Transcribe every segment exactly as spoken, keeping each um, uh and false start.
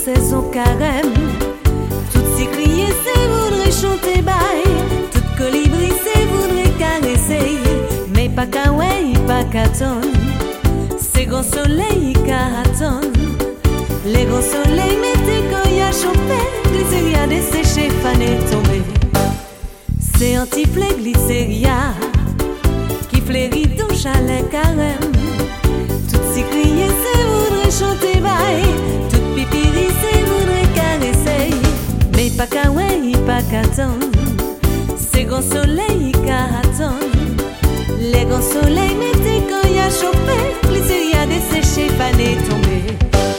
saison carême. Toutes ces criées, c'est voudrait chanter bail. Toutes colibri, c'est voudrait caresser. Mais pas qu'à ouais, pas qu'à tonne. C'est grand soleil qu'à attendre. Les grands soleils mettez quand y a chopé. Glycéria desséché, fané tombé. C'est anti-flé glycéria qui fleurit ton chalet carême. Toutes ces criées, c'est voudrait chanter bail. Toutes pipiri, c'est voudrait caresser. Mais pas qu'à ouais, pas qu'à attendre. C'est grand soleil qu'à attendre. Les grands soleils mettez quand y a chopé. Glycéria desséché, fané tombé.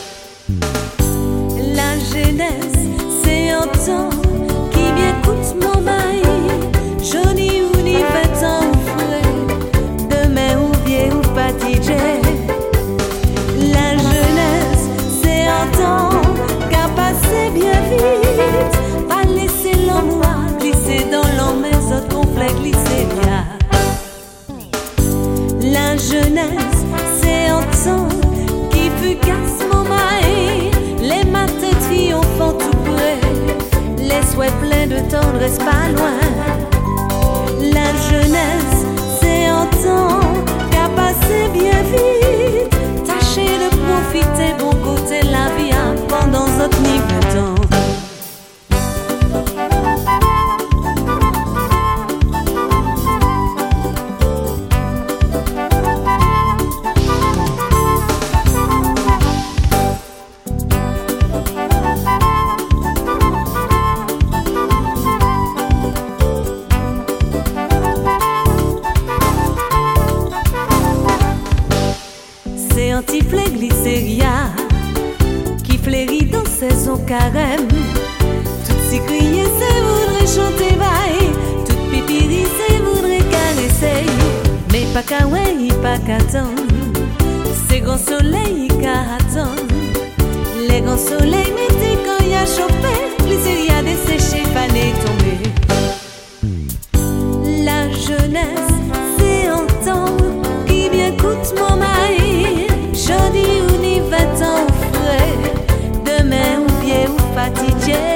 La jeunesse, c'est un temps qui bien coûte mon maille. Joli ou ni fait en frais, demain ou vieux ou fatigué. La jeunesse, c'est un temps qu'a passé bien vite. Pas laisser l'homme glisser dans l'homme, mais autres conflits glisser bien. La jeunesse, c'est un temps qui fugace mon maille. Les matins triomphants tout près, les souhaits pleins de tendresse pas loin. La jeunesse, c'est un temps qu'a passé bien vite. Tâchez de profiter bon côté la vie pendant votre niveau de temps. C'est anti-flé glycéria qui fleurit dans saison carême. Toutes ces criées, c'est voudrait chanter bail. Toutes pipiri, c'est voudrait caresser. Mais pas qu'à ouais, pas qu'à attendre. C'est grand soleil qu'à attendre. Les grands soleils mettez quand y a chopé. Glycéria desséché, fané tombé. La jeunesse, c'est un temps qui bien coûte mon maille. Jodi ou ni vingt ans ou frais, demain ou vieux ou fatigué.